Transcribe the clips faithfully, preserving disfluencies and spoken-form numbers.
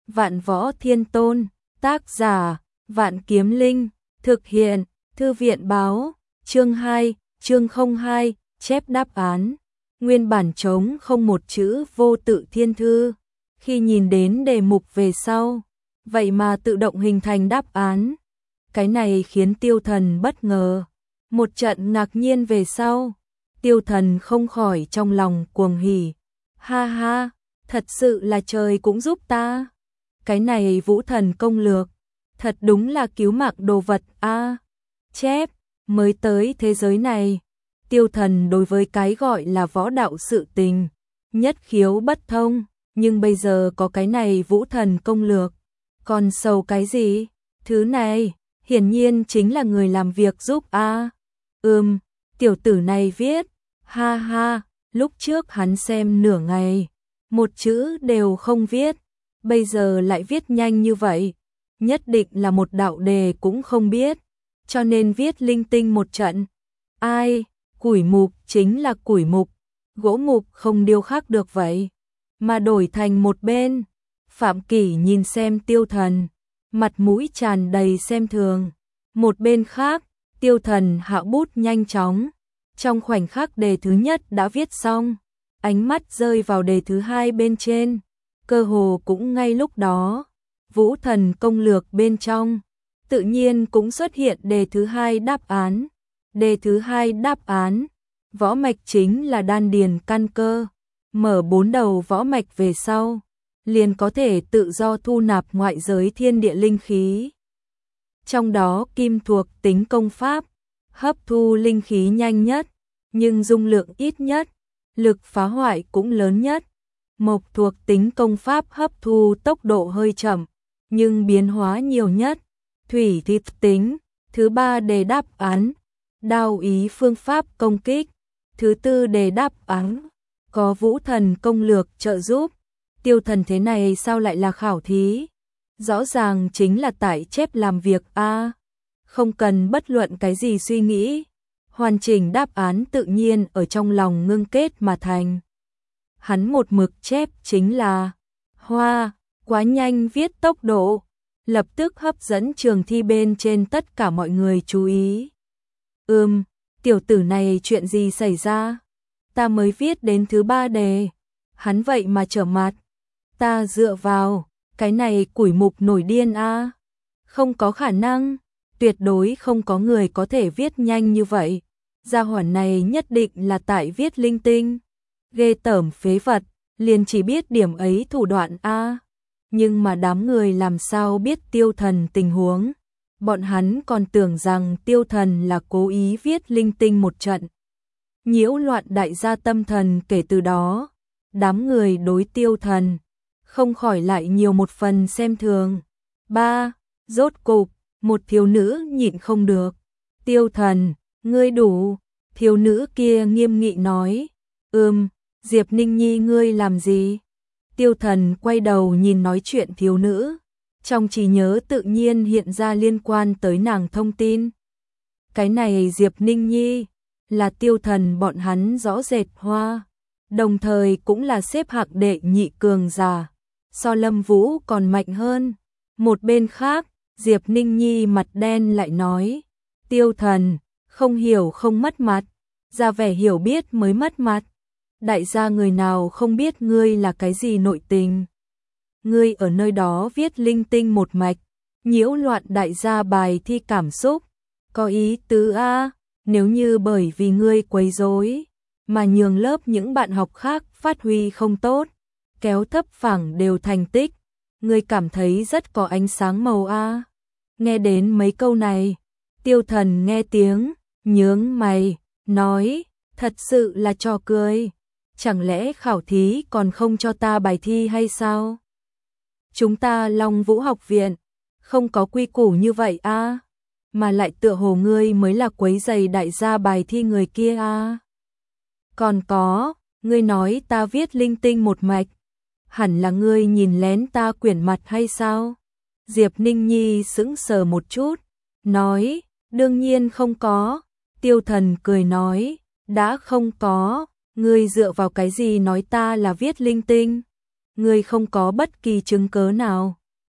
Vạn Võ Thiên Tôn, tác giả, Vạn Kiếm Linh, thực hiện, Thư viện báo, chương hai, chương không hai, chép đáp án. Nguyên bản trống không một chữ vô tự thiên thư, khi nhìn đến đề mục về sau, vậy mà tự động hình thành đáp án. Cái này khiến Tiêu Thần bất ngờ, một trận ngạc nhiên về sau, Tiêu Thần không khỏi trong lòng cuồng hỉ. Ha ha, thật sự là trời cũng giúp ta. Cái này Vũ Thần công lược, thật đúng là cứu mạng đồ vật a. À, chép, mới tới thế giới này, Tiêu Thần đối với cái gọi là võ đạo sự tình, nhất khiếu bất thông, nhưng bây giờ có cái này Vũ Thần công lược, còn sầu cái gì? Thứ này, hiển nhiên chính là người làm việc giúp a. À, ừm, tiểu tử này viết, ha ha, lúc trước hắn xem nửa ngày, một chữ đều không viết, bây giờ lại viết nhanh như vậy, nhất định là một đạo đề cũng không biết, cho nên viết linh tinh một trận. Ai, củi mục chính là củi mục, gỗ mục không điêu khắc được vậy, mà đổi thành một bên. Phạm Kỷ nhìn xem Tiêu Thần, mặt mũi tràn đầy xem thường. Một bên khác, Tiêu Thần hạ bút nhanh chóng, trong khoảnh khắc đề thứ nhất đã viết xong, ánh mắt rơi vào đề thứ hai bên trên, cơ hồ cũng ngay lúc đó, Vũ Thần công lược bên trong, tự nhiên cũng xuất hiện đề thứ hai đáp án. Đề thứ hai đáp án, võ mạch chính là đan điền căn cơ, mở bốn đầu võ mạch về sau, liền có thể tự do thu nạp ngoại giới thiên địa linh khí. Trong đó kim thuộc tính công pháp, hấp thu linh khí nhanh nhất, nhưng dung lượng ít nhất, lực phá hoại cũng lớn nhất. Mộc thuộc tính công pháp hấp thu tốc độ hơi chậm, nhưng biến hóa nhiều nhất. Thủy thì tính, thứ ba đề đáp án, đao ý phương pháp công kích. Thứ tư đề đáp án, có Vũ Thần công lược trợ giúp. Tiêu Thần thế này sao lại là khảo thí? Rõ ràng chính là tại chép làm việc a, à, không cần bất luận cái gì suy nghĩ, hoàn chỉnh đáp án tự nhiên ở trong lòng ngưng kết mà thành. Hắn một mực chép chính là hoa, quá nhanh viết tốc độ, lập tức hấp dẫn trường thi bên trên tất cả mọi người chú ý. Ừm, tiểu tử này chuyện gì xảy ra? Ta mới viết đến thứ ba đề, hắn vậy mà trở mặt. Ta dựa vào, cái này củi mục nổi điên a. À? Không có khả năng, tuyệt đối không có người có thể viết nhanh như vậy. Gia hỏa này nhất định là tại viết linh tinh. Ghê tởm phế vật, liền chỉ biết điểm ấy thủ đoạn a. À? Nhưng mà đám người làm sao biết Tiêu Thần tình huống? Bọn hắn còn tưởng rằng Tiêu Thần là cố ý viết linh tinh một trận, nhiễu loạn đại gia tâm thần. Kể từ đó, đám người đối Tiêu Thần không khỏi lại nhiều một phần xem thường. Ba, rốt cục, một thiếu nữ nhịn không được. Tiêu Thần, ngươi đủ. Thiếu nữ kia nghiêm nghị nói. Ừm, Diệp Ninh Nhi ngươi làm gì? Tiêu Thần quay đầu nhìn nói chuyện thiếu nữ, trong trí nhớ tự nhiên hiện ra liên quan tới nàng thông tin. Cái này Diệp Ninh Nhi là Tiêu Thần bọn hắn rõ rệt hoa, đồng thời cũng là xếp hạng đệ nhị cường giả, so Lâm Vũ còn mạnh hơn. Một bên khác, Diệp Ninh Nhi mặt đen lại nói, Tiêu Thần, không hiểu không mất mặt, ra vẻ hiểu biết mới mất mặt. Đại gia người nào không biết ngươi là cái gì nội tình? Ngươi ở nơi đó viết linh tinh một mạch, nhiễu loạn đại gia bài thi cảm xúc, có ý tứ a. Nếu như bởi vì ngươi quấy rối mà nhường lớp những bạn học khác phát huy không tốt, kéo thấp phẳng đều thành tích, ngươi cảm thấy rất có ánh sáng màu a. Nghe đến mấy câu này, Tiêu Thần nghe tiếng, nhướng mày, nói, thật sự là trò cười. Chẳng lẽ khảo thí còn không cho ta bài thi hay sao? Chúng ta Long Vũ học viện không có quy củ như vậy a, à? Mà lại tựa hồ ngươi mới là quấy rầy đại gia bài thi người kia a. À? Còn có, ngươi nói ta viết linh tinh một mạch, hẳn là ngươi nhìn lén ta quyển mặt hay sao? Diệp Ninh Nhi sững sờ một chút, nói, đương nhiên không có. Tiêu Thần cười nói, đã không có, ngươi dựa vào cái gì nói ta là viết linh tinh? Ngươi không có bất kỳ chứng cớ nào.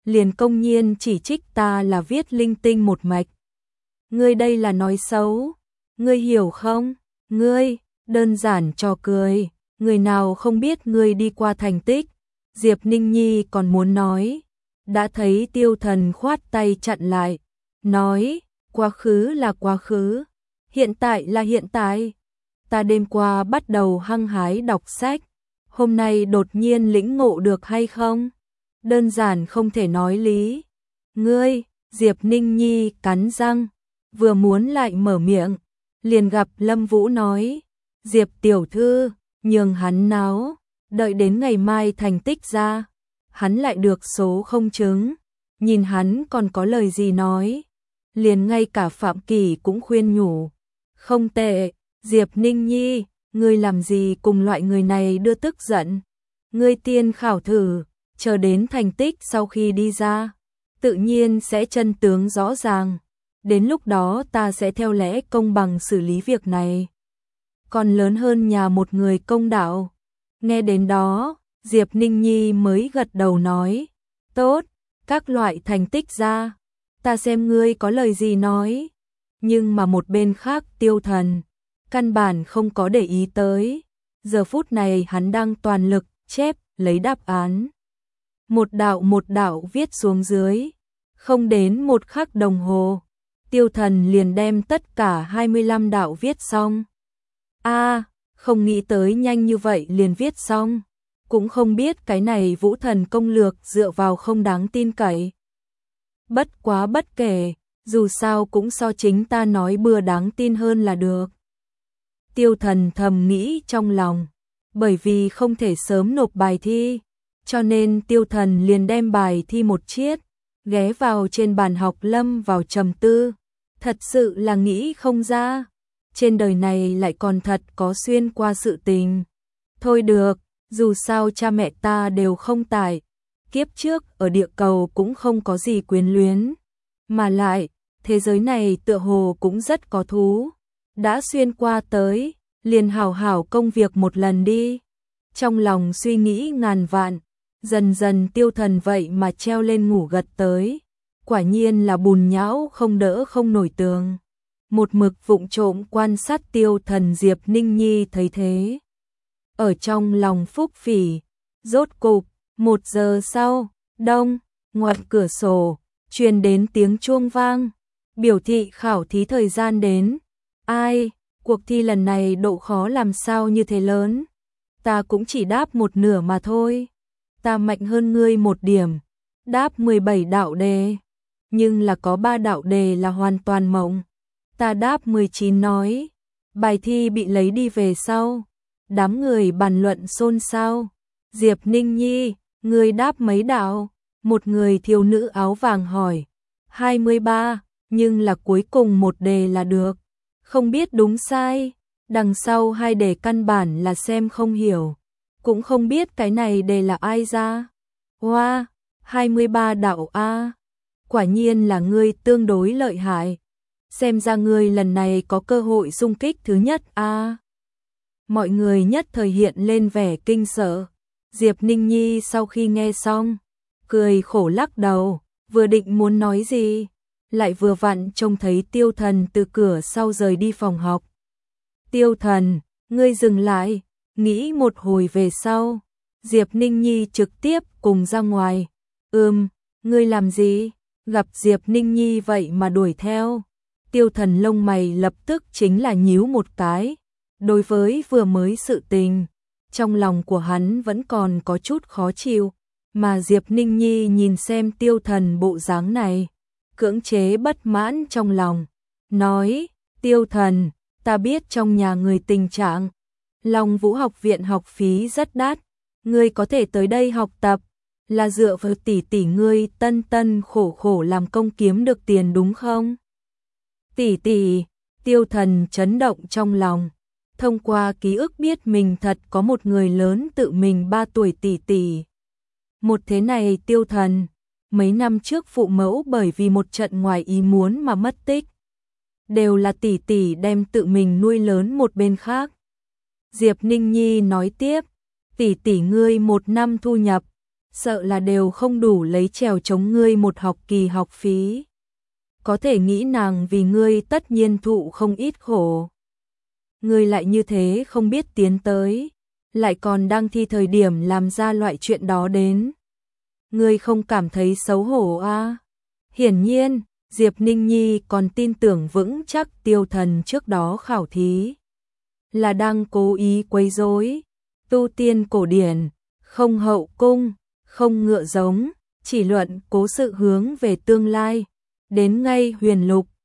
liền công nhiên chỉ trích ta là viết linh tinh một mạch. Ngươi đây là nói xấu, ngươi hiểu không? Ngươi, đơn giản trò cười, người nào không biết ngươi đi qua thành tích. Diệp Ninh Nhi còn muốn nói, đã thấy Tiêu Thần khoát tay chặn lại, nói, quá khứ là quá khứ, hiện tại là hiện tại. Ta đêm qua bắt đầu hăng hái đọc sách, hôm nay đột nhiên lĩnh ngộ được hay không? Đơn giản không thể nói lý. Ngươi, Diệp Ninh Nhi cắn răng, vừa muốn lại mở miệng, liền gặp Lâm Vũ nói, Diệp tiểu thư, nhường hắn náo, đợi đến ngày mai thành tích ra, hắn lại được số không chứng, nhìn hắn còn có lời gì nói. Liền ngay cả Phạm Kỳ cũng khuyên nhủ, không tệ, Diệp Ninh Nhi, ngươi làm gì cùng loại người này đưa tức giận. Ngươi tiên khảo thử, chờ đến thành tích sau khi đi ra, tự nhiên sẽ chân tướng rõ ràng. Đến lúc đó ta sẽ theo lẽ công bằng xử lý việc này. Còn lớn hơn nhà một người công đạo. Nghe đến đó, Diệp Ninh Nhi mới gật đầu nói, tốt, các loại thành tích ra, ta xem ngươi có lời gì nói. Nhưng mà một bên khác Tiêu Thần, căn bản không có để ý tới. Giờ phút này hắn đang toàn lực chép lấy đáp án. Một đạo một đạo viết xuống dưới. Không đến một khắc đồng hồ, Tiêu Thần liền đem tất cả hai mươi lăm đạo viết xong. A, à, không nghĩ tới nhanh như vậy liền viết xong. Cũng không biết cái này Vũ Thần công lược dựa vào không đáng tin cậy. Bất quá bất kể, dù sao cũng so chính ta nói bừa đáng tin hơn là được. Tiêu Thần thầm nghĩ trong lòng, bởi vì không thể sớm nộp bài thi, cho nên Tiêu Thần liền đem bài thi một chiết, ghé vào trên bàn học lâm vào trầm tư. Thật sự là nghĩ không ra, trên đời này lại còn thật có xuyên qua sự tình. Thôi được, dù sao cha mẹ ta đều không tại, kiếp trước ở địa cầu cũng không có gì quyến luyến, mà lại, thế giới này tựa hồ cũng rất có thú. Đã xuyên qua tới, liền hảo hảo công việc một lần đi. Trong lòng suy nghĩ ngàn vạn, dần dần Tiêu Thần vậy mà treo lên ngủ gật tới. Quả nhiên là bùn nhão không đỡ không nổi tường. Một mực vụng trộm quan sát Tiêu Thần, Diệp Ninh Nhi thấy thế, ở trong lòng phúc phỉ. Rốt cục, một giờ sau, đông, ngoài cửa sổ, truyền đến tiếng chuông vang, biểu thị khảo thí thời gian đến. Ai, cuộc thi lần này độ khó làm sao như thế lớn? Ta cũng chỉ đáp một nửa mà thôi. Ta mạnh hơn ngươi một điểm, đáp mười bảy đạo đề, nhưng là có ba đạo đề là hoàn toàn mộng. Ta đáp mười chín nói, bài thi bị lấy đi về sau. Đám người bàn luận xôn xao. Diệp Ninh Nhi, ngươi đáp mấy đạo? Một người thiếu nữ áo vàng hỏi. hai mươi ba, nhưng là cuối cùng một đề là được. Không biết đúng sai, đằng sau hai đề căn bản là xem không hiểu. Cũng không biết cái này đề là ai ra. Hoa, wow, hai mươi ba đạo A. Quả nhiên là ngươi tương đối lợi hại. Xem ra ngươi lần này có cơ hội xung kích thứ nhất A. Mọi người nhất thời hiện lên vẻ kinh sợ. Diệp Ninh Nhi sau khi nghe xong, cười khổ lắc đầu, vừa định muốn nói gì, lại vừa vặn trông thấy Tiêu Thần từ cửa sau rời đi phòng học. Tiêu Thần, ngươi dừng lại, nghĩ một hồi về sau. Diệp Ninh Nhi trực tiếp cùng ra ngoài. Ừm, ngươi làm gì? Gặp Diệp Ninh Nhi vậy mà đuổi theo. Tiêu Thần lông mày lập tức chính là nhíu một cái. Đối với vừa mới sự tình, trong lòng của hắn vẫn còn có chút khó chịu, mà Diệp Ninh Nhi nhìn xem Tiêu Thần bộ dáng này, cưỡng chế bất mãn trong lòng, nói, Tiêu Thần, ta biết trong nhà người tình trạng, Long Vũ học viện học phí rất đắt, ngươi có thể tới đây học tập, là dựa vào tỷ tỷ ngươi tân tân khổ khổ làm công kiếm được tiền đúng không? Tỷ tỷ, Tiêu Thần chấn động trong lòng. Thông qua ký ức biết mình thật có một người lớn tự mình ba tuổi tỷ tỷ. Một thế này Tiêu Thần, mấy năm trước phụ mẫu bởi vì một trận ngoài ý muốn mà mất tích. Đều là tỷ tỷ đem tự mình nuôi lớn một bên khác. Diệp Ninh Nhi nói tiếp, tỷ tỷ ngươi một năm thu nhập, sợ là đều không đủ lấy trèo chống ngươi một học kỳ học phí. Có thể nghĩ nàng vì ngươi tất nhiên thụ không ít khổ. Ngươi lại như thế không biết tiến tới, lại còn đang thi thời điểm làm ra loại chuyện đó đến. Ngươi không cảm thấy xấu hổ à? Hiển nhiên, Diệp Ninh Nhi còn tin tưởng vững chắc Tiêu Thần trước đó khảo thí là đang cố ý quấy rối. Tu tiên cổ điển, không hậu cung, không ngựa giống, chỉ luận cố sự hướng về tương lai. Đến ngay huyền lục,